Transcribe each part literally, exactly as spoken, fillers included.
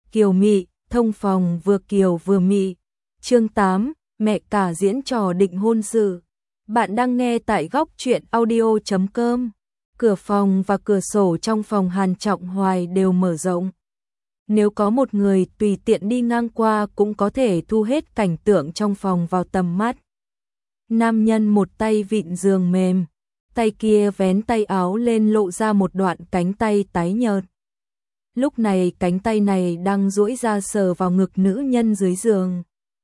kiều mị, thông phòng vừa kiều vừa mị. Chương tám, mẹ cả diễn trò định hôn sự. Bạn đang nghe tại góc truyện audio chấm com. Cửa phòng và cửa sổ trong phòng Hàn Trọng Hoài đều mở rộng. Nếu có một người tùy tiện đi ngang qua cũng có thể thu hết cảnh tượng trong phòng vào tầm mắt. Nam nhân một tay vịn giường mềm, tay kia vén tay áo lên lộ ra một đoạn cánh tay tái nhợt. Lúc này cánh tay này đang duỗi ra sờ vào ngực nữ nhân dưới giường.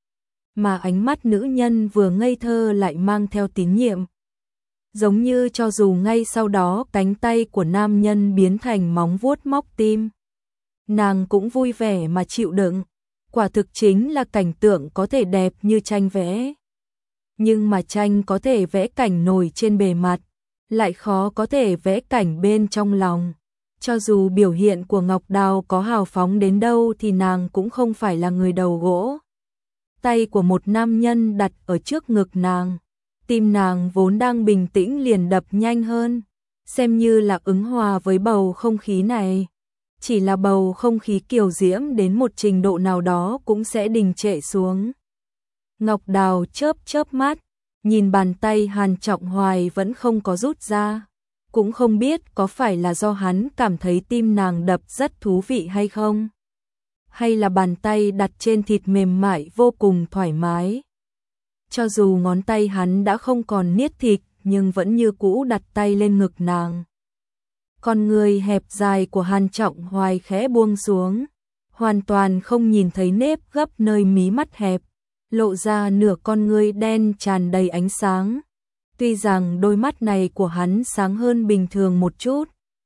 Mà ánh mắt nữ nhân vừa ngây thơ lại mang theo tín nhiệm. Giống như cho dù ngay sau đó cánh tay của nam nhân biến thành móng vuốt móc tim, nàng cũng vui vẻ mà chịu đựng. Quả thực chính là cảnh tượng có thể đẹp như tranh vẽ. Nhưng mà tranh có thể vẽ cảnh nổi trên bề mặt, lại khó có thể vẽ cảnh bên trong lòng. Cho dù biểu hiện của Ngọc Đào có hào phóng đến đâu thì nàng cũng không phải là người đầu gỗ. Tay của một nam nhân đặt ở trước ngực nàng, tim nàng vốn đang bình tĩnh liền đập nhanh hơn, xem như là ứng hòa với bầu không khí này. Chỉ là bầu không khí kiều diễm đến một trình độ nào đó cũng sẽ đình trệ xuống. Ngọc Đào chớp chớp mắt, nhìn bàn tay Hàn Trọng Hoài vẫn không có rút ra. Cũng không biết có phải là do hắn cảm thấy tim nàng đập rất thú vị hay không? Hay là bàn tay đặt trên thịt mềm mại vô cùng thoải mái? Cho dù ngón tay hắn đã không còn niết thịt nhưng vẫn như cũ đặt tay lên ngực nàng. Con người hẹp dài của Hàn Trọng Hoài khẽ buông xuống, hoàn toàn không nhìn thấy nếp gấp nơi mí mắt hẹp, lộ ra nửa con ngươi đen tràn đầy ánh sáng. Tuy rằng đôi mắt này của hắn sáng hơn bình thường một chút,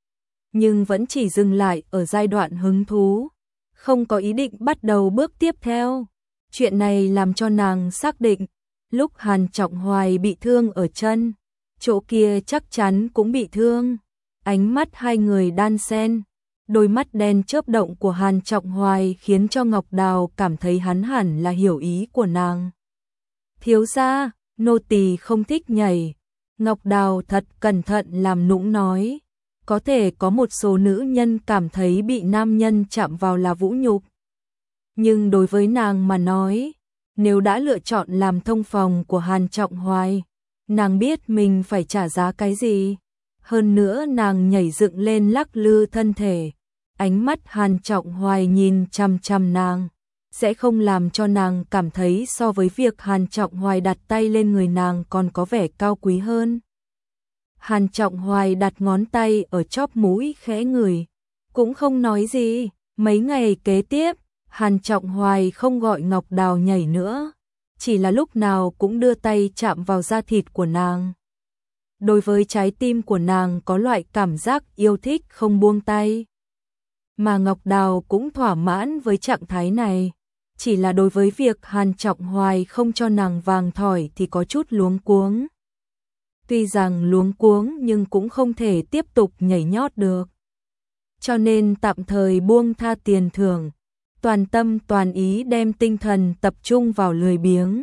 nhưng vẫn chỉ dừng lại ở giai đoạn hứng thú, không có ý định bắt đầu bước tiếp theo. Chuyện này làm cho nàng xác định, lúc Hàn Trọng Hoài bị thương ở chân, chỗ kia chắc chắn cũng bị thương. Ánh mắt hai người đan xen, đôi mắt đen chớp động của Hàn Trọng Hoài khiến cho Ngọc Đào cảm thấy hắn hẳn là hiểu ý của nàng. Thiếu gia, nô tỳ không thích nhảy. Ngọc Đào thật cẩn thận làm nũng nói. Có thể có một số nữ nhân cảm thấy bị nam nhân chạm vào là vũ nhục. Nhưng đối với nàng mà nói, nếu đã lựa chọn làm thông phòng của Hàn Trọng Hoài, nàng biết mình phải trả giá cái gì. Hơn nữa nàng nhảy dựng lên lắc lư thân thể. Ánh mắt Hàn Trọng Hoài nhìn chằm chằm nàng, sẽ không làm cho nàng cảm thấy so với việc Hàn Trọng Hoài đặt tay lên người nàng còn có vẻ cao quý hơn. Hàn Trọng Hoài đặt ngón tay ở chóp mũi khẽ ngửi, cũng không nói gì. Mấy ngày kế tiếp, Hàn Trọng Hoài không gọi Ngọc Đào nhảy nữa, chỉ là lúc nào cũng đưa tay chạm vào da thịt của nàng. Đối với trái tim của nàng có loại cảm giác yêu thích không buông tay. Mà Ngọc Đào cũng thỏa mãn với trạng thái này. Chỉ là đối với việc Hàn Trọng Hoài không cho nàng vàng thỏi thì có chút luống cuống. Tuy rằng luống cuống nhưng cũng không thể tiếp tục nhảy nhót được. Cho nên tạm thời buông tha tiền thưởng, toàn tâm toàn ý đem tinh thần tập trung vào lười biếng.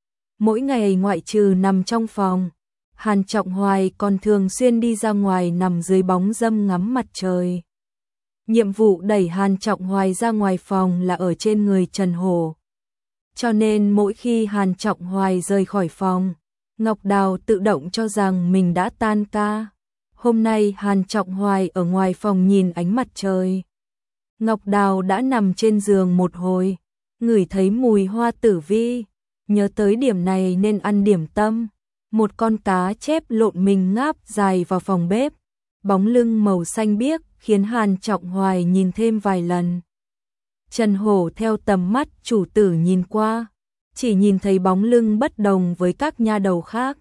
Mỗi ngày ngoại trừ nằm trong phòng, Hàn Trọng Hoài còn thường xuyên đi ra ngoài nằm dưới bóng râm ngắm mặt trời. Nhiệm vụ đẩy Hàn Trọng Hoài ra ngoài phòng là ở trên người Trần Hổ. Cho nên mỗi khi Hàn Trọng Hoài rời khỏi phòng, Ngọc Đào tự động cho rằng mình đã tan ca. Hôm nay Hàn Trọng Hoài ở ngoài phòng nhìn ánh mặt trời. Ngọc Đào đã nằm trên giường một hồi, ngửi thấy mùi hoa tử vi, nhớ tới điểm này nên ăn điểm tâm. Một con cá chép lộn mình ngáp dài vào phòng bếp, bóng lưng màu xanh biếc khiến Hàn Trọng Hoài nhìn thêm vài lần. Trần Hổ theo tầm mắt chủ tử nhìn qua, chỉ nhìn thấy bóng lưng bất đồng với các nha đầu khác.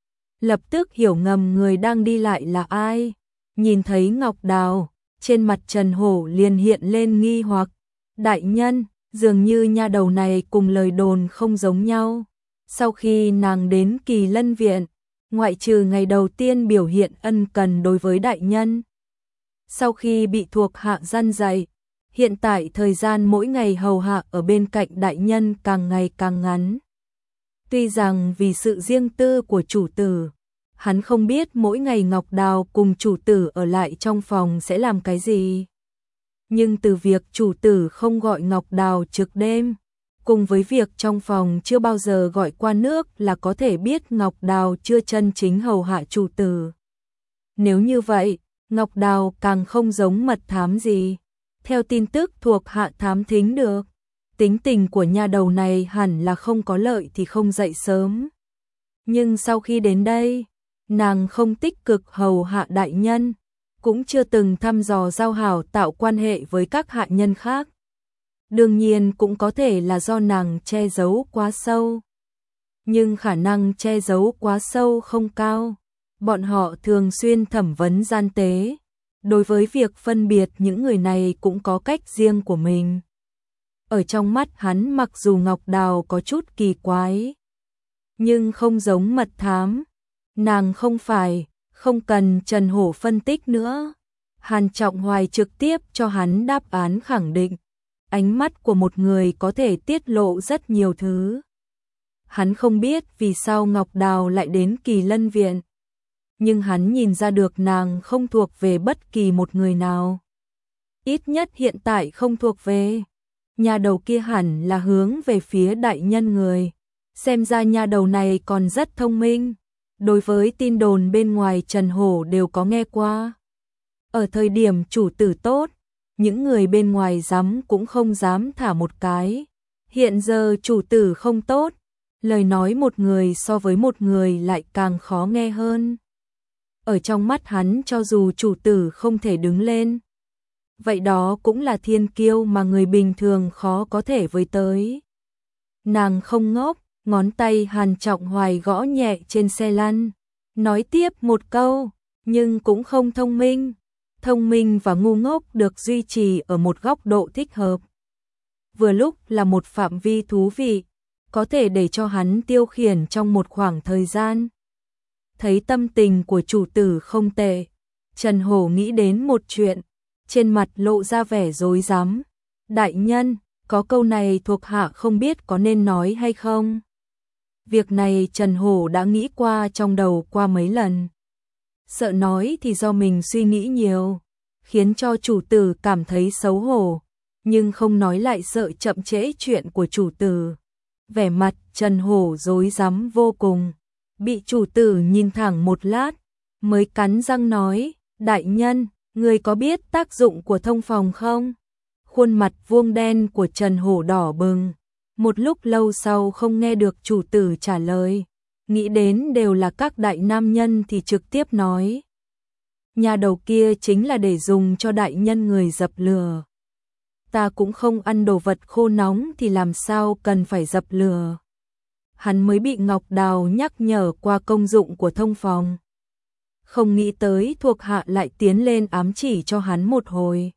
Lập tức hiểu ngầm người đang đi lại là ai. Nhìn thấy Ngọc Đào, trên mặt Trần Hổ liền hiện lên nghi hoặc. Đại nhân, dường như nha đầu này cùng lời đồn không giống nhau. Sau khi nàng đến Kỳ Lân Viện, ngoại trừ ngày đầu tiên biểu hiện ân cần đối với đại nhân, sau khi bị thuộc hạ gian dạy, hiện tại thời gian mỗi ngày hầu hạ ở bên cạnh đại nhân càng ngày càng ngắn. Tuy rằng vì sự riêng tư của chủ tử, hắn không biết mỗi ngày Ngọc Đào cùng chủ tử ở lại trong phòng sẽ làm cái gì. Nhưng từ việc chủ tử không gọi Ngọc Đào trực đêm, cùng với việc trong phòng chưa bao giờ gọi qua nước là có thể biết Ngọc Đào chưa chân chính hầu hạ chủ tử. Nếu như vậy, Ngọc Đào càng không giống mật thám gì. Theo tin tức thuộc hạ thám thính được, tính tình của nha đầu này hẳn là không có lợi thì không dậy sớm. Nhưng sau khi đến đây, nàng không tích cực hầu hạ đại nhân, cũng chưa từng thăm dò giao hảo tạo quan hệ với các hạ nhân khác. Đương nhiên cũng có thể là do nàng che giấu quá sâu. Nhưng khả năng che giấu quá sâu không cao. Bọn họ thường xuyên thẩm vấn gian tế. Đối với việc phân biệt những người này cũng có cách riêng của mình. Ở trong mắt hắn mặc dù Ngọc Đào có chút kỳ quái, nhưng không giống mật thám. Nàng không phải, không cần Trần Hổ phân tích nữa. Hàn Trọng Hoài trực tiếp cho hắn đáp án khẳng định. Ánh mắt của một người có thể tiết lộ rất nhiều thứ. Hắn không biết vì sao Ngọc Đào lại đến Kỳ Lân Viện, nhưng hắn nhìn ra được nàng không thuộc về bất kỳ một người nào. Ít nhất hiện tại không thuộc về. Nhà đầu kia hẳn là hướng về phía đại nhân người. Xem ra nhà đầu này còn rất thông minh. Đối với tin đồn bên ngoài Trần Hổ đều có nghe qua. Ở thời điểm chủ tử tốt, những người bên ngoài dám cũng không dám thả một cái. Hiện giờ chủ tử không tốt, lời nói một người so với một người lại càng khó nghe hơn. Ở trong mắt hắn cho dù chủ tử không thể đứng lên, vậy đó cũng là thiên kiêu mà người bình thường khó có thể với tới. Nàng không ngốc, ngón tay Hàn Trọng Hoài gõ nhẹ trên xe lăn, nói tiếp một câu, nhưng cũng không thông minh. Thông minh và ngu ngốc được duy trì ở một góc độ thích hợp. Vừa lúc là một phạm vi thú vị, có thể để cho hắn tiêu khiển trong một khoảng thời gian. Thấy tâm tình của chủ tử không tệ, Trần Hổ nghĩ đến một chuyện, trên mặt lộ ra vẻ rối rắm. Đại nhân, có câu này thuộc hạ không biết có nên nói hay không. Việc này Trần Hổ đã nghĩ qua trong đầu qua mấy lần. Sợ nói thì do mình suy nghĩ nhiều, khiến cho chủ tử cảm thấy xấu hổ, nhưng không nói lại sợ chậm trễ chuyện của chủ tử. Vẻ mặt Trần Hổ rối rắm vô cùng, bị chủ tử nhìn thẳng một lát, mới cắn răng nói, đại nhân, người có biết tác dụng của thông phòng không? Khuôn mặt vuông đen của Trần Hổ đỏ bừng, một lúc lâu sau không nghe được chủ tử trả lời. Nghĩ đến đều là các đại nam nhân thì trực tiếp nói. Nhà đầu kia chính là để dùng cho đại nhân người dập lửa. Ta cũng không ăn đồ vật khô nóng thì làm sao cần phải dập lửa. Hắn mới bị Ngọc Đào nhắc nhở qua công dụng của thông phòng. Không nghĩ tới thuộc hạ lại tiến lên ám chỉ cho hắn một hồi.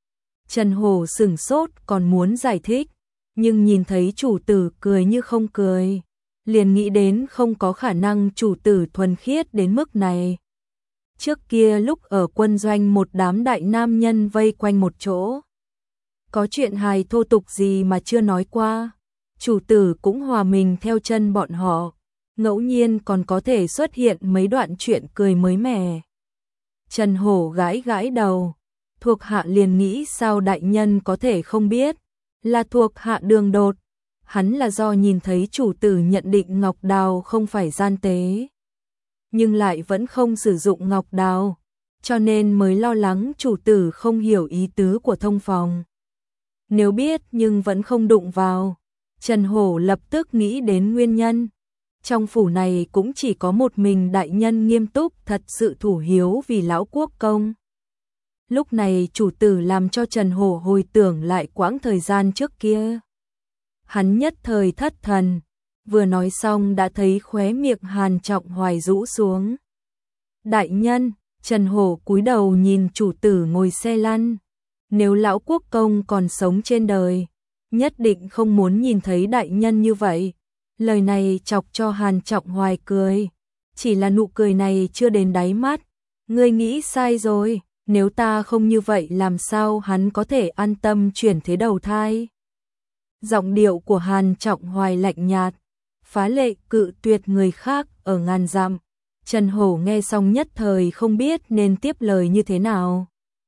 Trần Hổ sửng sốt còn muốn giải thích, nhưng nhìn thấy chủ tử cười như không cười, liền nghĩ đến không có khả năng chủ tử thuần khiết đến mức này. Trước kia lúc ở quân doanh một đám đại nam nhân vây quanh một chỗ, có chuyện hài thô tục gì mà chưa nói qua, chủ tử cũng hòa mình theo chân bọn họ, ngẫu nhiên còn có thể xuất hiện mấy đoạn chuyện cười mới mẻ. Trần Hổ gãi gãi đầu, thuộc hạ liền nghĩ sao đại nhân có thể không biết, là thuộc hạ Đường Đột. Hắn là do nhìn thấy chủ tử nhận định Ngọc Đào không phải gian tế, nhưng lại vẫn không sử dụng Ngọc Đào, cho nên mới lo lắng chủ tử không hiểu ý tứ của thông phòng. Nếu biết nhưng vẫn không đụng vào, Trần Hổ lập tức nghĩ đến nguyên nhân. Trong phủ này cũng chỉ có một mình đại nhân nghiêm túc thật sự thủ hiếu vì lão quốc công. Lúc này chủ tử làm cho Trần Hổ hồi tưởng lại quãng thời gian trước kia. Hắn nhất thời thất thần, vừa nói xong đã thấy khóe miệng Hàn Trọng Hoài rũ xuống. Đại nhân, Trần Hổ cúi đầu nhìn chủ tử ngồi xe lăn. Nếu lão quốc công còn sống trên đời, nhất định không muốn nhìn thấy đại nhân như vậy. Lời này chọc cho Hàn Trọng Hoài cười. Chỉ là nụ cười này chưa đến đáy mắt. Ngươi nghĩ sai rồi, nếu ta không như vậy làm sao hắn có thể an tâm chuyển thế đầu thai. Giọng điệu của Hàn Trọng Hoài lạnh nhạt, phá lệ cự tuyệt người khác ở ngàn dặm. Trần Hổ nghe xong nhất thời không biết nên tiếp lời như thế nào.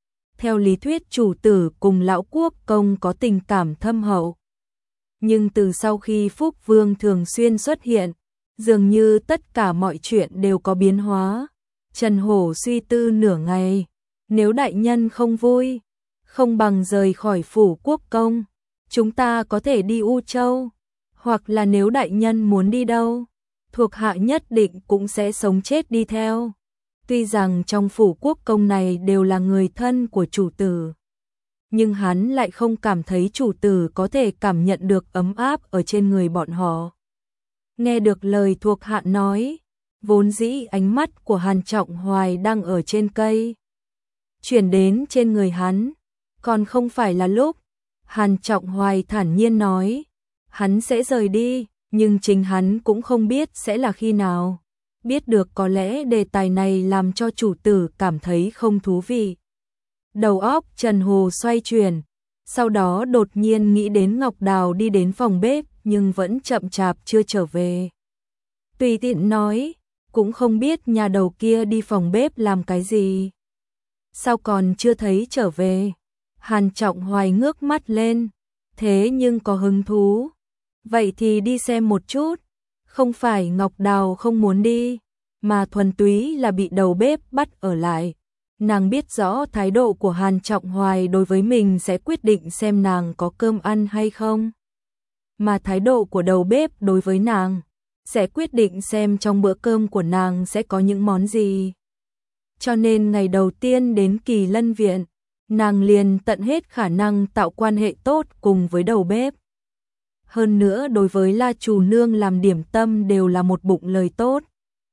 Theo lý thuyết chủ tử cùng lão quốc công có tình cảm thâm hậu. Nhưng từ sau khi Phúc Vương thường xuyên xuất hiện, dường như tất cả mọi chuyện đều có biến hóa. Trần Hổ suy tư nửa ngày, nếu đại nhân không vui, không bằng rời khỏi phủ quốc công, chúng ta có thể đi U Châu, hoặc là nếu đại nhân muốn đi đâu, thuộc hạ nhất định cũng sẽ sống chết đi theo. Tuy rằng trong phủ quốc công này đều là người thân của chủ tử, nhưng hắn lại không cảm thấy chủ tử có thể cảm nhận được ấm áp ở trên người bọn họ. Nghe được lời thuộc hạ nói, vốn dĩ ánh mắt của Hàn Trọng Hoài đang ở trên cây, chuyển đến trên người hắn, còn không phải là lúc. Hàn Trọng Hoài thản nhiên nói, hắn sẽ rời đi, nhưng chính hắn cũng không biết sẽ là khi nào. Biết được có lẽ đề tài này làm cho chủ tử cảm thấy không thú vị. Đầu óc Trần Hồ xoay chuyển, sau đó đột nhiên nghĩ đến Ngọc Đào đi đến phòng bếp nhưng vẫn chậm chạp chưa trở về. Tùy tiện nói, cũng không biết nhà đầu kia đi phòng bếp làm cái gì. Sao còn chưa thấy trở về? Hàn Trọng Hoài ngước mắt lên, thế nhưng có hứng thú. Vậy thì đi xem một chút. Không phải Ngọc Đào không muốn đi, mà thuần túy là bị đầu bếp bắt ở lại. Nàng biết rõ thái độ của Hàn Trọng Hoài đối với mình sẽ quyết định xem nàng có cơm ăn hay không. Mà thái độ của đầu bếp đối với nàng sẽ quyết định xem trong bữa cơm của nàng sẽ có những món gì. Cho nên ngày đầu tiên đến Kỳ Lân Viện, nàng liền tận hết khả năng tạo quan hệ tốt cùng với đầu bếp. Hơn nữa đối với La Chủ Nương làm điểm tâm đều là một bụng lời tốt.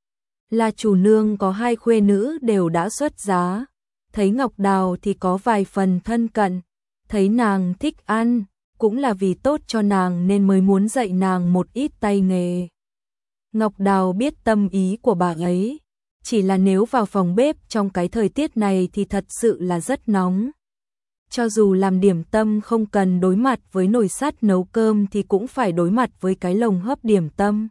La Chủ Nương có hai khuê nữ đều đã xuất giá, thấy Ngọc Đào thì có vài phần thân cận, thấy nàng thích ăn, cũng là vì tốt cho nàng nên mới muốn dạy nàng một ít tay nghề. Ngọc Đào biết tâm ý của bà ấy, chỉ là nếu vào phòng bếp trong cái thời tiết này thì thật sự là rất nóng. Cho dù làm điểm tâm không cần đối mặt với nồi sắt nấu cơm thì cũng phải đối mặt với cái lồng hấp điểm tâm.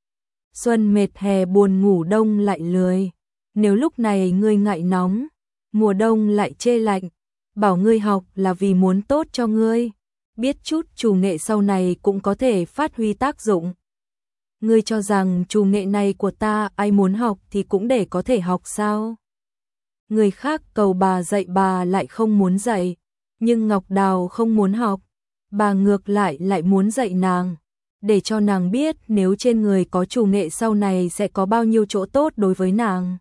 Xuân mệt hè buồn ngủ đông lại lười. Nếu lúc này ngươi ngại nóng, mùa đông lại chê lạnh, bảo ngươi học là vì muốn tốt cho ngươi. Biết chút chủ nghệ sau này cũng có thể phát huy tác dụng. Ngươi cho rằng chủ nghệ này của ta ai muốn học thì cũng để có thể học sao? Người khác cầu bà dạy bà lại không muốn dạy. Nhưng Ngọc Đào không muốn học, bà ngược lại lại muốn dạy nàng, để cho nàng biết nếu trên người có chủ nghệ sau này sẽ có bao nhiêu chỗ tốt đối với nàng.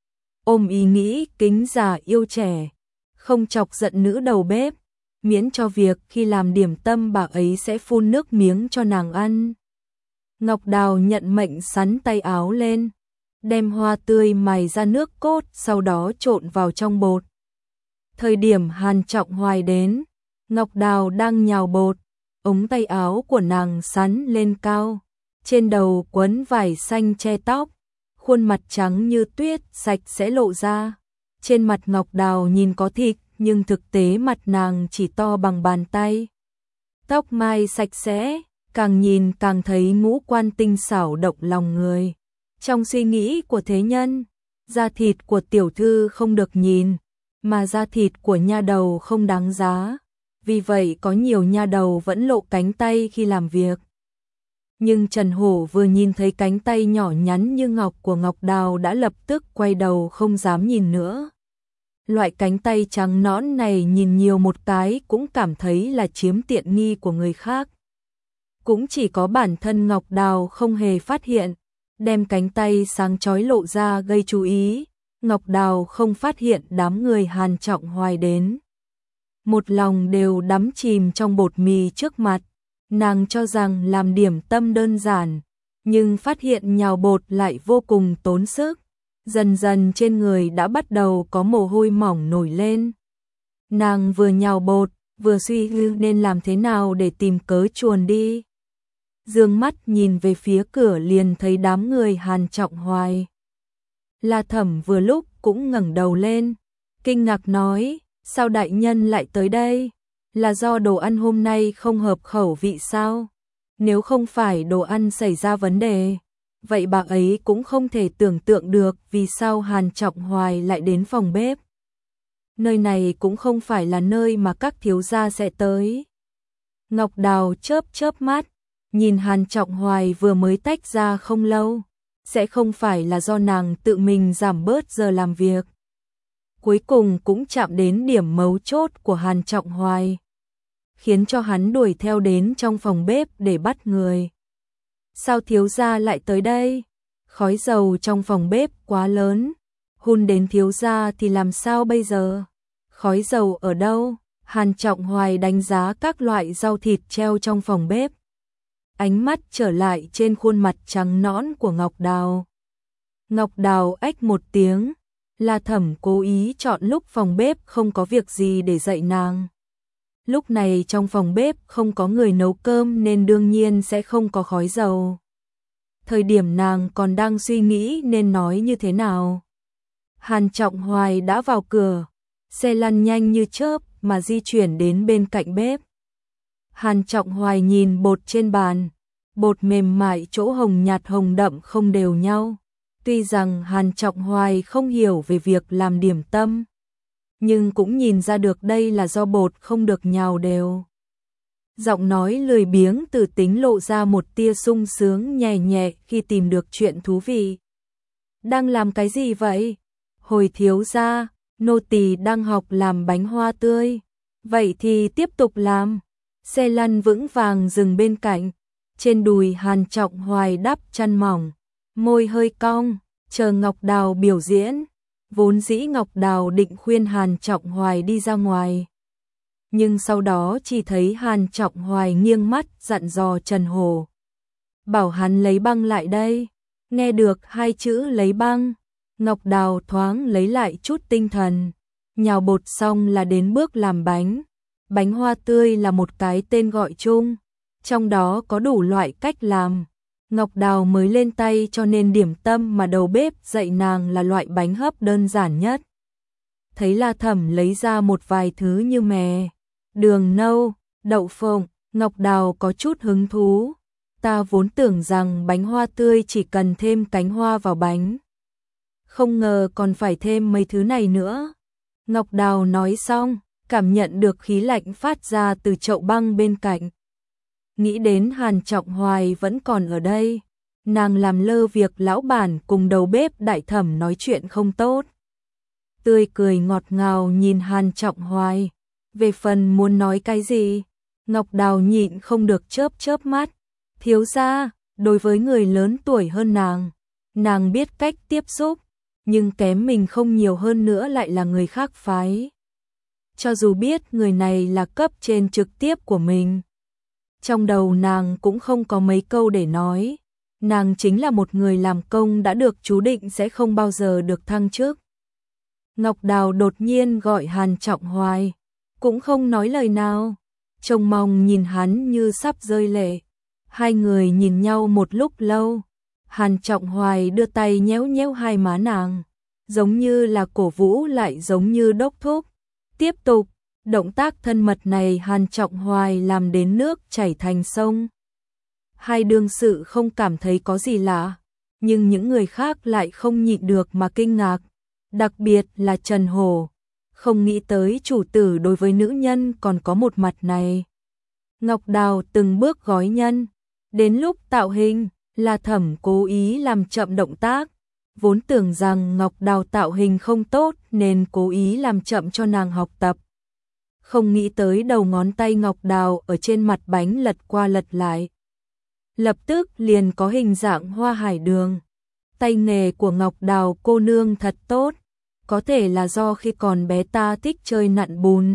Ôm ý nghĩ kính già yêu trẻ, không chọc giận nữ đầu bếp, miễn cho việc khi làm điểm tâm bà ấy sẽ phun nước miếng cho nàng ăn. Ngọc Đào nhận mệnh sắn tay áo lên, đem hoa tươi mài ra nước cốt sau đó trộn vào trong bột. Thời điểm Hàn Trọng Hoài đến, Ngọc Đào đang nhào bột, ống tay áo của nàng sắn lên cao, trên đầu quấn vải xanh che tóc, khuôn mặt trắng như tuyết sạch sẽ lộ ra. Trên mặt Ngọc Đào nhìn có thịt, nhưng thực tế mặt nàng chỉ to bằng bàn tay. Tóc mai sạch sẽ, càng nhìn càng thấy ngũ quan tinh xảo động lòng người. Trong suy nghĩ của thế nhân, da thịt của tiểu thư không được nhìn, mà da thịt của nha đầu không đáng giá. Vì vậy có nhiều nha đầu vẫn lộ cánh tay khi làm việc. Nhưng Trần Hổ vừa nhìn thấy cánh tay nhỏ nhắn như ngọc của Ngọc Đào đã lập tức quay đầu không dám nhìn nữa. Loại cánh tay trắng nõn này nhìn nhiều một cái cũng cảm thấy là chiếm tiện nghi của người khác. Cũng chỉ có bản thân Ngọc Đào không hề phát hiện, đem cánh tay sáng chói lộ ra gây chú ý. Ngọc Đào không phát hiện đám người Hàn Trọng Hoài đến. Một lòng đều đắm chìm trong bột mì trước mặt, nàng cho rằng làm điểm tâm đơn giản, nhưng phát hiện nhào bột lại vô cùng tốn sức. Dần dần trên người đã bắt đầu có mồ hôi mỏng nổi lên. Nàng vừa nhào bột, vừa suy tư nên làm thế nào để tìm cớ chuồn đi. Dương mắt nhìn về phía cửa liền thấy đám người Hàn Trọng Hoài. La Thẩm vừa lúc cũng ngẩng đầu lên, kinh ngạc nói, sao đại nhân lại tới đây? Là do đồ ăn hôm nay không hợp khẩu vị sao? Nếu không phải đồ ăn xảy ra vấn đề, vậy bà ấy cũng không thể tưởng tượng được vì sao Hàn Trọng Hoài lại đến phòng bếp. nơi này cũng không phải là nơi mà các thiếu gia sẽ tới. Ngọc Đào chớp chớp mắt, nhìn Hàn Trọng Hoài vừa mới tách ra không lâu, sẽ không phải là do nàng tự mình giảm bớt giờ làm việc. Cuối cùng cũng chạm đến điểm mấu chốt của Hàn Trọng Hoài, khiến cho hắn đuổi theo đến trong phòng bếp để bắt người. Sao thiếu gia lại tới đây? Khói dầu trong phòng bếp quá lớn, hun đến thiếu gia thì làm sao bây giờ? Khói dầu ở đâu? Hàn Trọng Hoài đánh giá các loại rau thịt treo trong phòng bếp. Ánh mắt trở lại trên khuôn mặt trắng nõn của Ngọc Đào. Ngọc Đào ách một tiếng, là Thẩm cố ý chọn lúc phòng bếp không có việc gì để dạy nàng. Lúc này trong phòng bếp không có người nấu cơm nên đương nhiên sẽ không có khói dầu. Thời điểm nàng còn đang suy nghĩ nên nói như thế nào. Hàn Trọng Hoài đã vào cửa, xe lăn nhanh như chớp mà di chuyển đến bên cạnh bếp. Hàn Trọng Hoài nhìn bột trên bàn, bột mềm mại chỗ hồng nhạt hồng đậm không đều nhau. Tuy rằng Hàn Trọng Hoài không hiểu về việc làm điểm tâm, nhưng cũng nhìn ra được đây là do bột không được nhào đều. Giọng nói lười biếng từ tính lộ ra một tia sung sướng nhẹ nhẹ khi tìm được chuyện thú vị. Đang làm cái gì vậy? Hồi thiếu gia, nô tỳ đang học làm bánh hoa tươi. Vậy thì tiếp tục làm. Xe lăn vững vàng dừng bên cạnh. Trên đùi Hàn Trọng Hoài đắp chăn mỏng, môi hơi cong, chờ Ngọc Đào biểu diễn. Vốn dĩ Ngọc Đào định khuyên Hàn Trọng Hoài đi ra ngoài, nhưng sau đó chỉ thấy Hàn Trọng Hoài nghiêng mắt dặn dò Trần Hổ, bảo hắn lấy băng lại đây. Nghe được hai chữ lấy băng, Ngọc Đào thoáng lấy lại chút tinh thần. Nhào bột xong là đến bước làm bánh. Bánh hoa tươi là một cái tên gọi chung, trong đó có đủ loại cách làm. Ngọc Đào mới lên tay cho nên điểm tâm mà đầu bếp dạy nàng là loại bánh hấp đơn giản nhất. Thấy La Thẩm lấy ra một vài thứ như mè, đường nâu, đậu phộng, Ngọc Đào có chút hứng thú. Ta vốn tưởng rằng bánh hoa tươi chỉ cần thêm cánh hoa vào bánh, không ngờ còn phải thêm mấy thứ này nữa. Ngọc Đào nói xong, cảm nhận được khí lạnh phát ra từ chậu băng bên cạnh. Nghĩ đến Hàn Trọng Hoài vẫn còn ở đây, nàng làm lơ việc lão bản cùng đầu bếp Đại Thẩm nói chuyện không tốt. Tươi cười ngọt ngào nhìn Hàn Trọng Hoài. Về phần muốn nói cái gì, Ngọc Đào nhịn không được chớp chớp mắt. Thiếu gia, đối với người lớn tuổi hơn nàng, nàng biết cách tiếp xúc, nhưng kém mình không nhiều hơn nữa lại là người khác phái. Cho dù biết người này là cấp trên trực tiếp của mình, trong đầu nàng cũng không có mấy câu để nói. Nàng chính là một người làm công đã được chú định sẽ không bao giờ được thăng chức. Ngọc Đào đột nhiên gọi Hàn Trọng Hoài, cũng không nói lời nào, trông mong nhìn hắn như sắp rơi lệ. Hai người nhìn nhau một lúc lâu, Hàn Trọng Hoài đưa tay nhéo nhéo hai má nàng, giống như là cổ vũ lại giống như đốc thúc. Tiếp tục, động tác thân mật này Hàn Trọng Hoài làm đến nước chảy thành sông. Hai đương sự không cảm thấy có gì lạ, nhưng những người khác lại không nhịn được mà kinh ngạc, đặc biệt là Trần Hổ, không nghĩ tới chủ tử đối với nữ nhân còn có một mặt này. Ngọc Đào từng bước gói nhân, đến lúc tạo hình, La Thẩm cố ý làm chậm động tác, vốn tưởng rằng Ngọc Đào tạo hình không tốt nên cố ý làm chậm cho nàng học tập. Không nghĩ tới đầu ngón tay Ngọc Đào ở trên mặt bánh lật qua lật lại, lập tức liền có hình dạng hoa hải đường. Tay nghề của Ngọc Đào cô nương thật tốt, có thể là do khi còn bé ta thích chơi nặn bùn.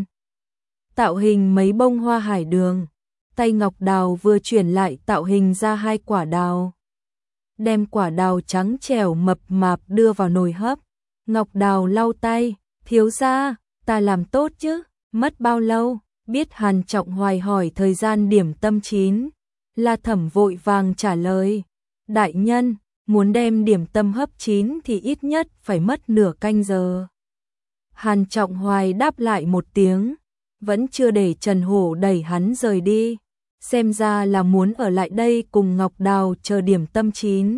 Tạo hình mấy bông hoa hải đường, tay Ngọc Đào vừa chuyển lại tạo hình ra hai quả đào. Đem quả đào trắng trẻo mập mạp đưa vào nồi hấp. Ngọc Đào lau tay, thiếu gia, ta làm tốt chứ, mất bao lâu? Biết Hàn Trọng Hoài hỏi thời gian điểm tâm chín, La Thẩm vội vàng trả lời, đại nhân, muốn đem điểm tâm hấp chín thì ít nhất phải mất nửa canh giờ. Hàn Trọng Hoài đáp lại một tiếng, vẫn chưa để Trần Hổ đẩy hắn rời đi, xem ra là muốn ở lại đây cùng Ngọc Đào chờ điểm tâm chín.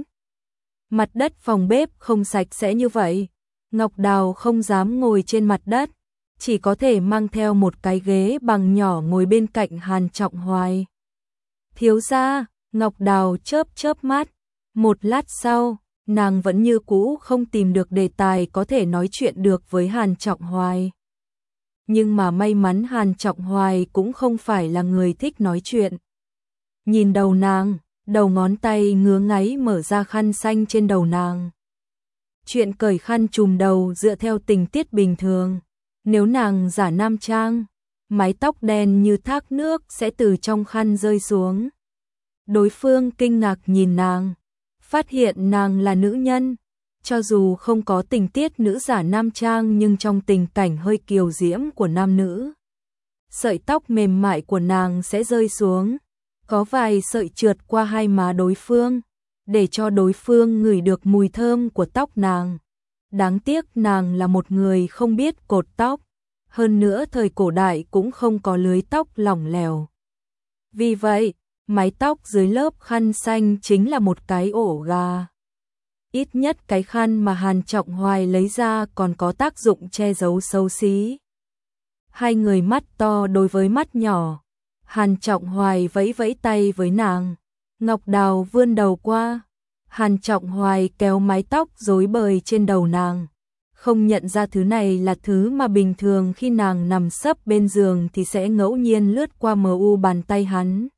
Mặt đất phòng bếp không sạch sẽ như vậy, Ngọc Đào không dám ngồi trên mặt đất, chỉ có thể mang theo một cái ghế bằng nhỏ ngồi bên cạnh Hàn Trọng Hoài. Thiếu gia, Ngọc Đào chớp chớp mắt, một lát sau, nàng vẫn như cũ không tìm được đề tài có thể nói chuyện được với Hàn Trọng Hoài. Nhưng mà may mắn Hàn Trọng Hoài cũng không phải là người thích nói chuyện. Nhìn đầu nàng, đầu ngón tay ngứa ngáy mở ra khăn xanh trên đầu nàng. Chuyện cởi khăn trùm đầu dựa theo tình tiết bình thường. Nếu nàng giả nam trang, mái tóc đen như thác nước sẽ từ trong khăn rơi xuống. Đối phương kinh ngạc nhìn nàng, phát hiện nàng là nữ nhân. Cho dù không có tình tiết nữ giả nam trang nhưng trong tình cảnh hơi kiều diễm của nam nữ, sợi tóc mềm mại của nàng sẽ rơi xuống, có vài sợi trượt qua hai má đối phương, để cho đối phương ngửi được mùi thơm của tóc nàng. Đáng tiếc nàng là một người không biết cột tóc, hơn nữa thời cổ đại cũng không có lưới tóc lỏng lẻo. Vì vậy, mái tóc dưới lớp khăn xanh chính là một cái ổ gà. Ít nhất cái khăn mà Hàn Trọng Hoài lấy ra còn có tác dụng che giấu xấu xí. Hai người mắt to đối với mắt nhỏ. Hàn Trọng Hoài vẫy vẫy tay với nàng. Ngọc Đào vươn đầu qua. Hàn Trọng Hoài kéo mái tóc rối bời trên đầu nàng. Không nhận ra thứ này là thứ mà bình thường khi nàng nằm sấp bên giường thì sẽ ngẫu nhiên lướt qua mờ u bàn tay hắn.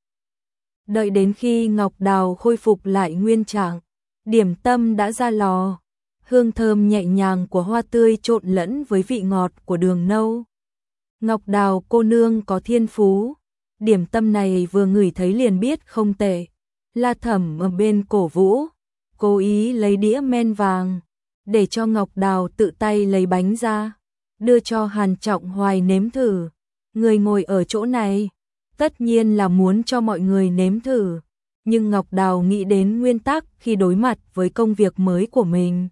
Đợi đến khi Ngọc Đào khôi phục lại nguyên trạng, điểm tâm đã ra lò, hương thơm nhẹ nhàng của hoa tươi trộn lẫn với vị ngọt của đường nâu. Ngọc Đào cô nương có thiên phú, điểm tâm này vừa ngửi thấy liền biết không tệ. La Thẩm ở bên cổ vũ, cố ý lấy đĩa men vàng, để cho Ngọc Đào tự tay lấy bánh ra, đưa cho Hàn Trọng Hoài nếm thử. Người ngồi ở chỗ này, tất nhiên là muốn cho mọi người nếm thử. Nhưng Ngọc Đào nghĩ đến nguyên tắc khi đối mặt với công việc mới của mình.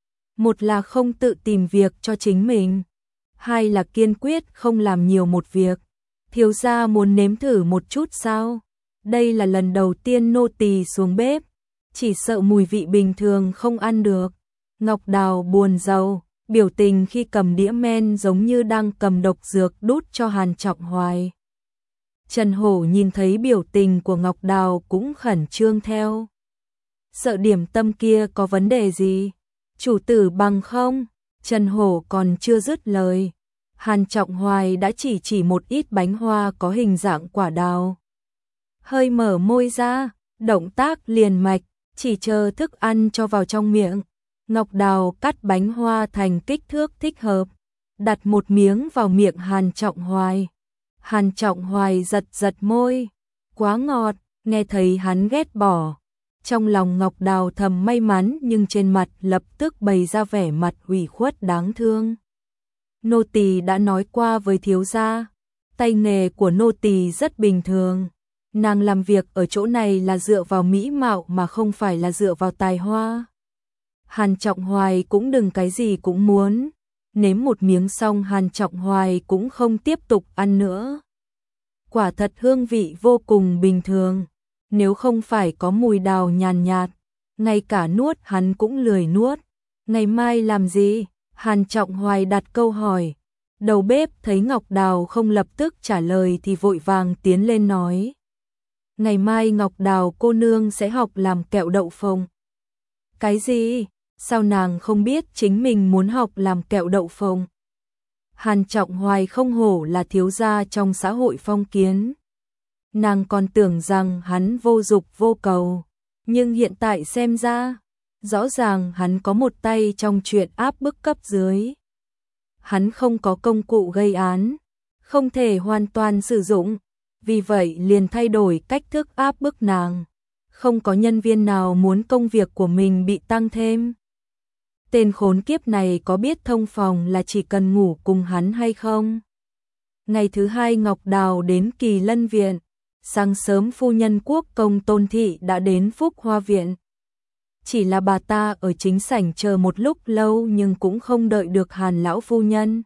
Một là không tự tìm việc cho chính mình. Hai là kiên quyết không làm nhiều một việc. Thiếu gia muốn nếm thử một chút sao? Đây là lần đầu tiên nô tỳ xuống bếp. Chỉ sợ mùi vị bình thường không ăn được. Ngọc Đào buồn rầu, biểu tình khi cầm đĩa men giống như đang cầm độc dược đút cho Hàn Trọng Hoài. Trần Hổ nhìn thấy biểu tình của Ngọc Đào cũng khẩn trương theo. Sợ điểm tâm kia có vấn đề gì? Chủ tử bằng không? Trần Hổ còn chưa dứt lời. Hàn Trọng Hoài đã chỉ chỉ một ít bánh hoa có hình dạng quả đào. Hơi mở môi ra, động tác liền mạch, chỉ chờ thức ăn cho vào trong miệng. Ngọc Đào cắt bánh hoa thành kích thước thích hợp, đặt một miếng vào miệng Hàn Trọng Hoài. Hàn Trọng Hoài giật giật môi, quá ngọt, nghe thấy hắn ghét bỏ. Trong lòng Ngọc Đào thầm may mắn nhưng trên mặt lập tức bày ra vẻ mặt ủy khuất đáng thương. Nô tỳ đã nói qua với thiếu gia, tay nghề của nô tỳ rất bình thường. Nàng làm việc ở chỗ này là dựa vào mỹ mạo mà không phải là dựa vào tài hoa. Hàn Trọng Hoài cũng đừng cái gì cũng muốn. Nếm một miếng xong Hàn Trọng Hoài cũng không tiếp tục ăn nữa. Quả thật hương vị vô cùng bình thường. Nếu không phải có mùi đào nhàn nhạt, ngay cả nuốt hắn cũng lười nuốt. Ngày mai làm gì? Hàn Trọng Hoài đặt câu hỏi. Đầu bếp thấy Ngọc Đào không lập tức trả lời thì vội vàng tiến lên nói. Ngày mai Ngọc Đào cô nương sẽ học làm kẹo đậu phộng. Cái gì? Sao nàng không biết chính mình muốn học làm kẹo đậu phộng? Hàn Trọng Hoài không hổ là thiếu gia trong xã hội phong kiến. Nàng còn tưởng rằng hắn vô dục vô cầu, nhưng hiện tại xem ra, rõ ràng hắn có một tay trong chuyện áp bức cấp dưới. Hắn không có công cụ gây án, không thể hoàn toàn sử dụng, vì vậy liền thay đổi cách thức áp bức nàng. Không có nhân viên nào muốn công việc của mình bị tăng thêm. Tên khốn kiếp này có biết thông phòng là chỉ cần ngủ cùng hắn hay không? Ngày thứ hai Ngọc Đào đến Kỳ Lân Viện. Sáng sớm phu nhân quốc công Tôn Thị đã đến Phúc Hoa Viện. Chỉ là bà ta ở chính sảnh chờ một lúc lâu nhưng cũng không đợi được Hàn lão phu nhân.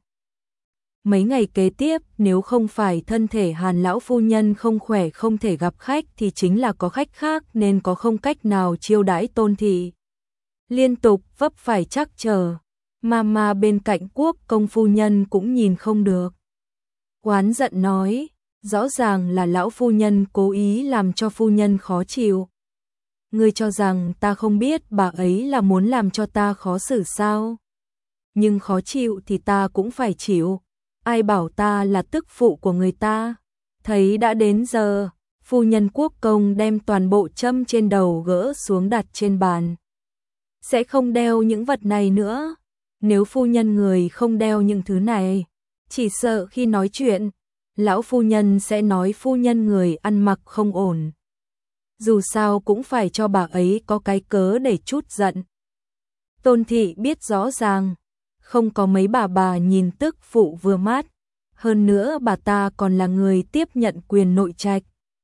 Mấy ngày kế tiếp nếu không phải thân thể Hàn lão phu nhân không khỏe không thể gặp khách thì chính là có khách khác nên có không cách nào chiêu đãi Tôn Thị. Liên tục vấp phải trắc trở. mà mà bên cạnh Quốc công phu nhân cũng nhìn không được. Oán giận nói, rõ ràng là lão phu nhân cố ý làm cho phu nhân khó chịu. Ngươi cho rằng ta không biết bà ấy là muốn làm cho ta khó xử sao? Nhưng khó chịu thì ta cũng phải chịu. Ai bảo ta là tức phụ của người ta? Thấy đã đến giờ, phu nhân Quốc công đem toàn bộ châm trên đầu gỡ xuống đặt trên bàn. Sẽ không đeo những vật này nữa. Nếu phu nhân người không đeo những thứ này, chỉ sợ khi nói chuyện, lão phu nhân sẽ nói phu nhân người ăn mặc không ổn. Dù sao cũng phải cho bà ấy có cái cớ để trút giận. Tôn thị biết rõ ràng, không có mấy bà bà nhìn tức phụ vừa mát, hơn nữa bà ta còn là người tiếp nhận quyền nội trạch.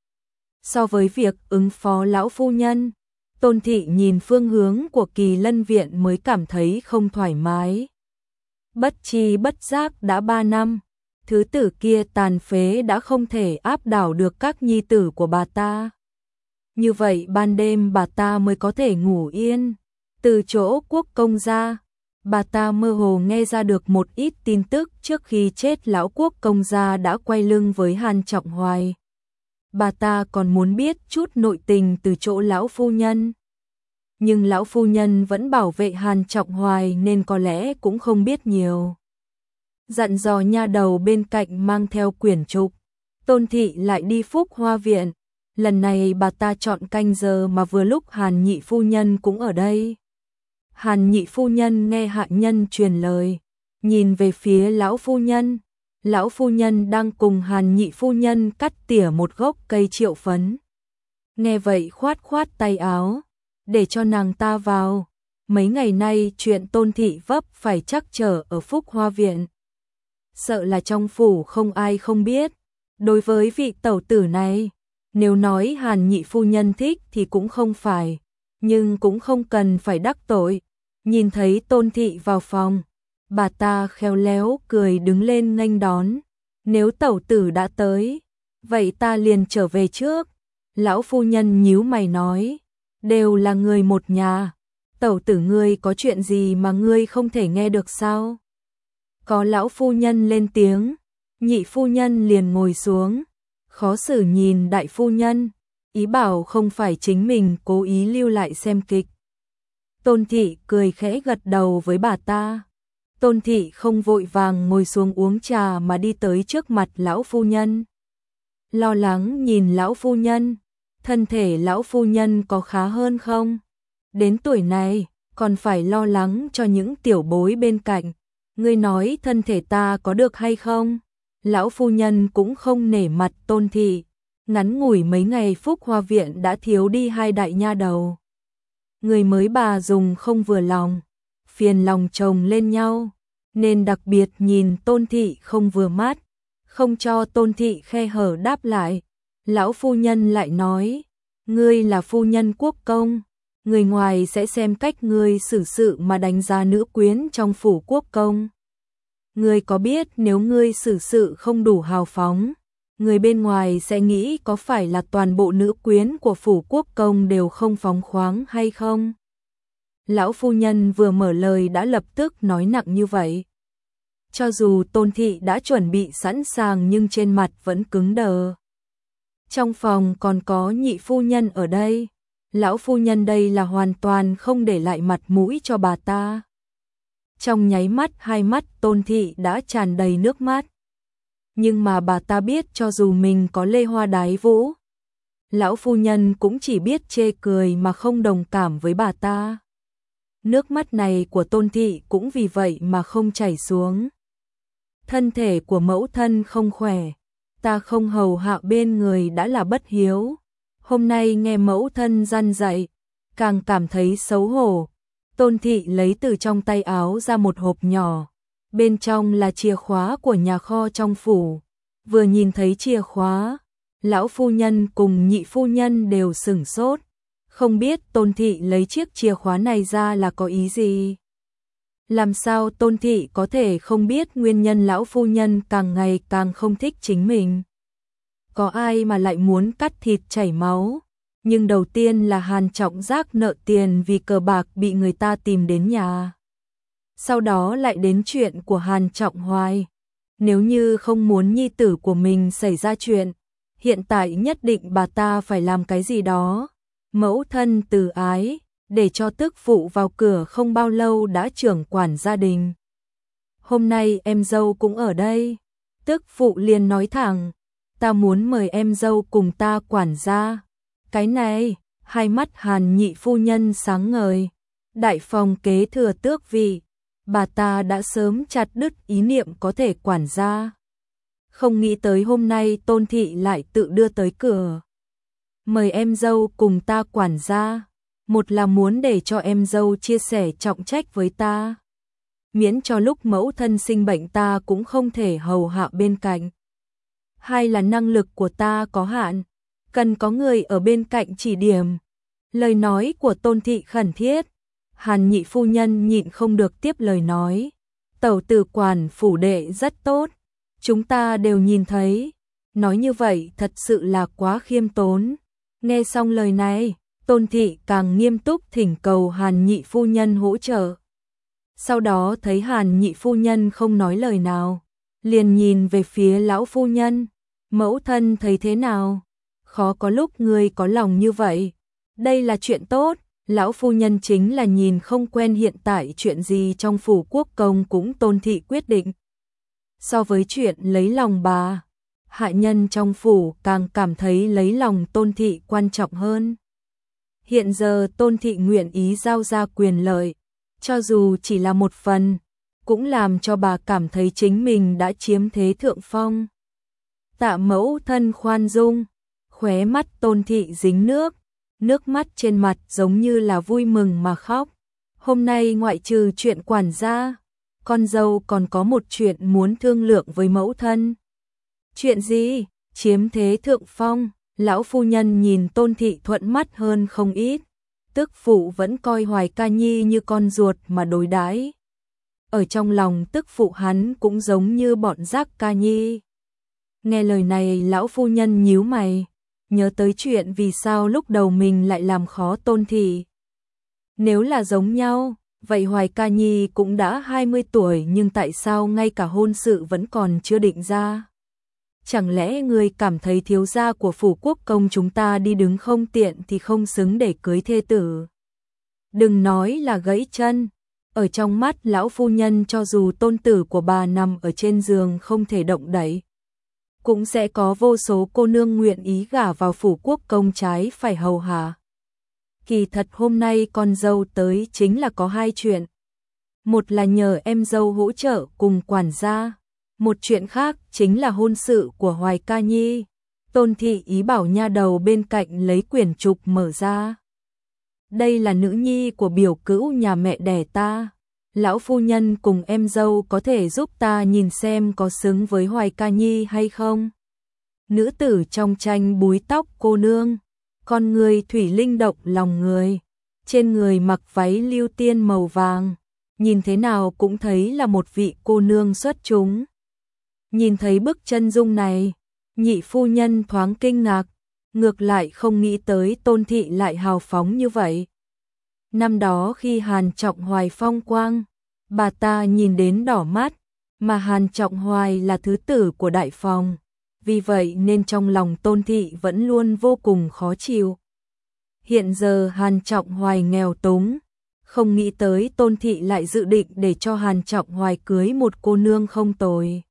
So với việc ứng phó lão phu nhân, Tôn thị nhìn phương hướng của Kỳ Lân viện mới cảm thấy không thoải mái. Bất chi bất giác đã ba năm, thứ tử kia tàn phế đã không thể áp đảo được các nhi tử của bà ta. Như vậy ban đêm bà ta mới có thể ngủ yên. Từ chỗ Quốc công gia, bà ta mơ hồ nghe ra được một ít tin tức trước khi chết lão Quốc công gia đã quay lưng với Hàn Trọng Hoài. Bà ta còn muốn biết chút nội tình từ chỗ lão phu nhân. Nhưng lão phu nhân vẫn bảo vệ Hàn Trọng Hoài nên có lẽ cũng không biết nhiều. Dặn dò nha đầu bên cạnh mang theo quyển trục, Tôn thị lại đi Phúc Hoa viện. Lần này bà ta chọn canh giờ mà vừa lúc Hàn nhị phu nhân cũng ở đây. Hàn nhị phu nhân nghe hạ nhân truyền lời, nhìn về phía lão phu nhân. Lão phu nhân đang cùng Hàn nhị phu nhân cắt tỉa một gốc cây triệu phấn. Nghe vậy khoát khoát tay áo, để cho nàng ta vào. Mấy ngày nay chuyện Tôn thị vấp phải trắc trở ở Phúc Hoa viện. Sợ là trong phủ không ai không biết. Đối với vị tẩu tử này, nếu nói Hàn nhị phu nhân thích thì cũng không phải, nhưng cũng không cần phải đắc tội. Nhìn thấy Tôn thị vào phòng, bà ta khéo léo cười đứng lên nghênh đón. Nếu tẩu tử đã tới, vậy ta liền trở về trước. Lão phu nhân nhíu mày nói, đều là người một nhà, tẩu tử ngươi có chuyện gì mà ngươi không thể nghe được sao? Có lão phu nhân lên tiếng, nhị phu nhân liền ngồi xuống, khó xử nhìn đại phu nhân, ý bảo không phải chính mình cố ý lưu lại xem kịch. Tôn thị cười khẽ gật đầu với bà ta. Tôn thị không vội vàng ngồi xuống uống trà mà đi tới trước mặt lão phu nhân. Lo lắng nhìn lão phu nhân, thân thể lão phu nhân có khá hơn không? Đến tuổi này, còn phải lo lắng cho những tiểu bối bên cạnh. Ngươi nói thân thể ta có được hay không? Lão phu nhân cũng không nể mặt Tôn thị. Ngắn ngủi mấy ngày Phúc Hoa viện đã thiếu đi hai đại nha đầu. Người mới bà dùng không vừa lòng, phiền lòng chồng lên nhau, nên đặc biệt nhìn Tôn thị không vừa mắt, không cho Tôn thị khe hở đáp lại. Lão phu nhân lại nói, ngươi là phu nhân quốc công, người ngoài sẽ xem cách ngươi xử sự mà đánh giá nữ quyến trong phủ quốc công. Ngươi có biết nếu ngươi xử sự không đủ hào phóng, người bên ngoài sẽ nghĩ có phải là toàn bộ nữ quyến của phủ quốc công đều không phóng khoáng hay không? Lão phu nhân vừa mở lời đã lập tức nói nặng như vậy. Cho dù Tôn thị đã chuẩn bị sẵn sàng nhưng trên mặt vẫn cứng đờ. Trong phòng còn có nhị phu nhân ở đây. Lão phu nhân đây là hoàn toàn không để lại mặt mũi cho bà ta. Trong nháy mắt hai mắt Tôn thị đã tràn đầy nước mắt. Nhưng mà bà ta biết cho dù mình có lê hoa đái vũ, lão phu nhân cũng chỉ biết chê cười mà không đồng cảm với bà ta. Nước mắt này của Tôn thị cũng vì vậy mà không chảy xuống. Thân thể của mẫu thân không khỏe, ta không hầu hạ bên người đã là bất hiếu. Hôm nay nghe mẫu thân răn dạy, càng cảm thấy xấu hổ. Tôn thị lấy từ trong tay áo ra một hộp nhỏ, bên trong là chìa khóa của nhà kho trong phủ. Vừa nhìn thấy chìa khóa, lão phu nhân cùng nhị phu nhân đều sửng sốt, không biết Tôn thị lấy chiếc chìa khóa này ra là có ý gì. Làm sao Tôn thị có thể không biết nguyên nhân lão phu nhân càng ngày càng không thích chính mình? Có ai mà lại muốn cắt thịt chảy máu? Nhưng đầu tiên là Hàn Trọng Giác nợ tiền vì cờ bạc bị người ta tìm đến nhà. Sau đó lại đến chuyện của Hàn Trọng Hoài. Nếu như không muốn nhi tử của mình xảy ra chuyện, hiện tại nhất định bà ta phải làm cái gì đó. Mẫu thân từ ái, để cho tức phụ vào cửa không bao lâu đã trưởng quản gia đình. Hôm nay em dâu cũng ở đây. Tức phụ liền nói thẳng, ta muốn mời em dâu cùng ta quản gia. Cái này, hai mắt Hàn nhị phu nhân sáng ngời. Đại phòng kế thừa tước vị, bà ta đã sớm chặt đứt ý niệm có thể quản gia. Không nghĩ tới hôm nay Tôn thị lại tự đưa tới cửa. Mời em dâu cùng ta quản gia. Một là muốn để cho em dâu chia sẻ trọng trách với ta, miễn cho lúc mẫu thân sinh bệnh ta cũng không thể hầu hạ bên cạnh. Hai là năng lực của ta có hạn, cần có người ở bên cạnh chỉ điểm. Lời nói của Tôn thị khẩn thiết. Hàn nhị phu nhân nhịn không được tiếp lời nói. Tẩu tử quản phủ đệ rất tốt, chúng ta đều nhìn thấy. Nói như vậy thật sự là quá khiêm tốn. Nghe xong lời này, Tôn thị càng nghiêm túc thỉnh cầu Hàn nhị phu nhân hỗ trợ. Sau đó thấy Hàn nhị phu nhân không nói lời nào, liền nhìn về phía lão phu nhân. Mẫu thân thấy thế nào? Khó có lúc người có lòng như vậy. Đây là chuyện tốt. Lão phu nhân chính là nhìn không quen hiện tại chuyện gì trong phủ quốc công cũng Tôn thị quyết định. So với chuyện lấy lòng bà, hạ nhân trong phủ càng cảm thấy lấy lòng Tôn thị quan trọng hơn. Hiện giờ Tôn thị nguyện ý giao ra quyền lợi, cho dù chỉ là một phần, cũng làm cho bà cảm thấy chính mình đã chiếm thế thượng phong. Tạ mẫu thân khoan dung, khóe mắt Tôn thị dính nước, nước mắt trên mặt giống như là vui mừng mà khóc. Hôm nay ngoại trừ chuyện quản gia, con dâu còn có một chuyện muốn thương lượng với mẫu thân. Chuyện gì? Chiếm thế thượng phong. Lão phu nhân nhìn Tôn thị thuận mắt hơn không ít. Tức phụ vẫn coi Hoài Ca Nhi như con ruột mà đối đãi. Ở trong lòng tức phụ hắn cũng giống như bọn Giác Ca Nhi. Nghe lời này lão phu nhân nhíu mày, nhớ tới chuyện vì sao lúc đầu mình lại làm khó Tôn thị. Nếu là giống nhau, vậy Hoài Ca Nhi cũng đã hai mươi tuổi nhưng tại sao ngay cả hôn sự vẫn còn chưa định ra? Chẳng lẽ người cảm thấy thiếu gia của phủ quốc công chúng ta đi đứng không tiện thì không xứng để cưới thê tử? Đừng nói là gãy chân. Ở trong mắt lão phu nhân cho dù tôn tử của bà nằm ở trên giường không thể động đậy, cũng sẽ có vô số cô nương nguyện ý gả vào phủ quốc công trái phải hầu hạ. Kỳ thật hôm nay con dâu tới chính là có hai chuyện. Một là nhờ em dâu hỗ trợ cùng quản gia. Một chuyện khác chính là hôn sự của Hoài Ca Nhi. Tôn thị ý bảo nha đầu bên cạnh lấy quyển trục mở ra. Đây là nữ nhi của biểu cữu nhà mẹ đẻ ta. Lão phu nhân cùng em dâu có thể giúp ta nhìn xem có xứng với Hoài Ca Nhi hay không? Nữ tử trong tranh búi tóc cô nương, con người thủy linh động lòng người, trên người mặc váy lưu tiên màu vàng, nhìn thế nào cũng thấy là một vị cô nương xuất chúng. Nhìn thấy bức chân dung này, nhị phu nhân thoáng kinh ngạc, ngược lại không nghĩ tới Tôn thị lại hào phóng như vậy. Năm đó khi Hàn Trọng Hoài phong quang, bà ta nhìn đến đỏ mắt, mà Hàn Trọng Hoài là thứ tử của đại phòng, vì vậy nên trong lòng Tôn thị vẫn luôn vô cùng khó chịu. Hiện giờ Hàn Trọng Hoài nghèo túng, không nghĩ tới Tôn thị lại dự định để cho Hàn Trọng Hoài cưới một cô nương không tồi.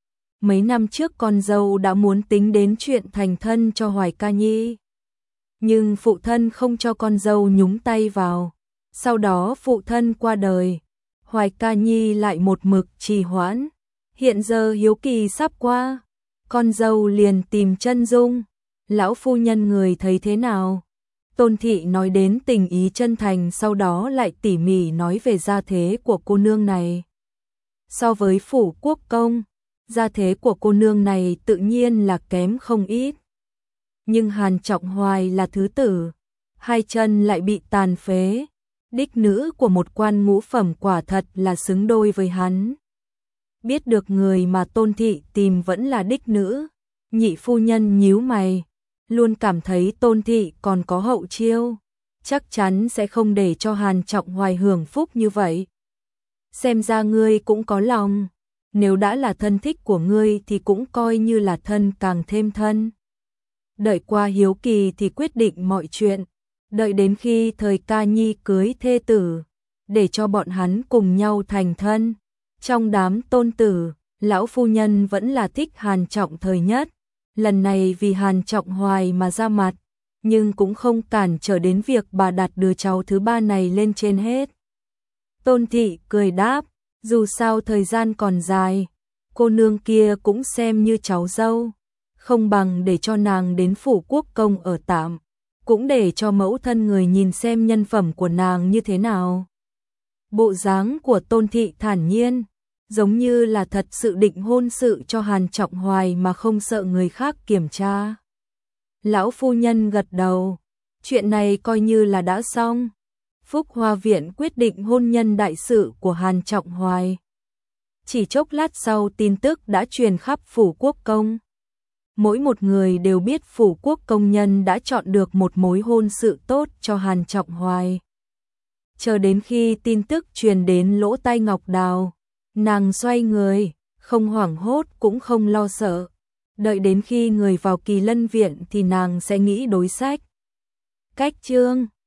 Mấy năm trước con dâu đã muốn tính đến chuyện thành thân cho Hoài Ca Nhi, nhưng phụ thân không cho con dâu nhúng tay vào. Sau đó phụ thân qua đời, Hoài Ca Nhi lại một mực trì hoãn. Hiện giờ hiếu kỳ sắp qua, con dâu liền tìm chân dung. Lão phu nhân người thấy thế nào? Tôn thị nói đến tình ý chân thành, sau đó lại tỉ mỉ nói về gia thế của cô nương này. So với phủ quốc công, gia thế của cô nương này tự nhiên là kém không ít. Nhưng Hàn Trọng Hoài là thứ tử, hai chân lại bị tàn phế, đích nữ của một quan ngũ phẩm quả thật là xứng đôi với hắn. Biết được người mà Tôn thị tìm vẫn là đích nữ, nhị phu nhân nhíu mày, luôn cảm thấy Tôn thị còn có hậu chiêu, chắc chắn sẽ không để cho Hàn Trọng Hoài hưởng phúc như vậy. xem ra ngươi cũng có lòng, nếu đã là thân thích của ngươi thì cũng coi như là thân càng thêm thân. Đợi qua hiếu kỳ thì quyết định mọi chuyện, đợi đến khi thời ca nhi cưới thê tử, để cho bọn hắn cùng nhau thành thân. Trong đám tôn tử, lão phu nhân vẫn là thích Hàn Trọng Thời nhất, lần này vì Hàn Trọng Hoài mà ra mặt, nhưng cũng không cản trở đến việc bà đặt đứa cháu thứ ba này lên trên hết. Tôn thị cười đáp, dù sao thời gian còn dài, cô nương kia cũng xem như cháu dâu, không bằng để cho nàng đến phủ quốc công ở tạm, cũng để cho mẫu thân người nhìn xem nhân phẩm của nàng như thế nào. Bộ dáng của Tôn thị thản nhiên, giống như là thật sự định hôn sự cho Hàn Trọng Hoài mà không sợ người khác kiểm tra. Lão phu nhân gật đầu, chuyện này coi như là đã xong. Phúc Hoa Viện quyết định hôn nhân đại sự của Hàn Trọng Hoài. Chỉ chốc lát sau tin tức đã truyền khắp phủ quốc công. Mỗi một người đều biết phủ quốc công nhân đã chọn được một mối hôn sự tốt cho Hàn Trọng Hoài. Chờ đến khi tin tức truyền đến lỗ tai Ngọc Đào, nàng xoay người, không hoảng hốt cũng không lo sợ. Đợi đến khi người vào Kỳ Lân Viện thì nàng sẽ nghĩ đối sách. Cách chương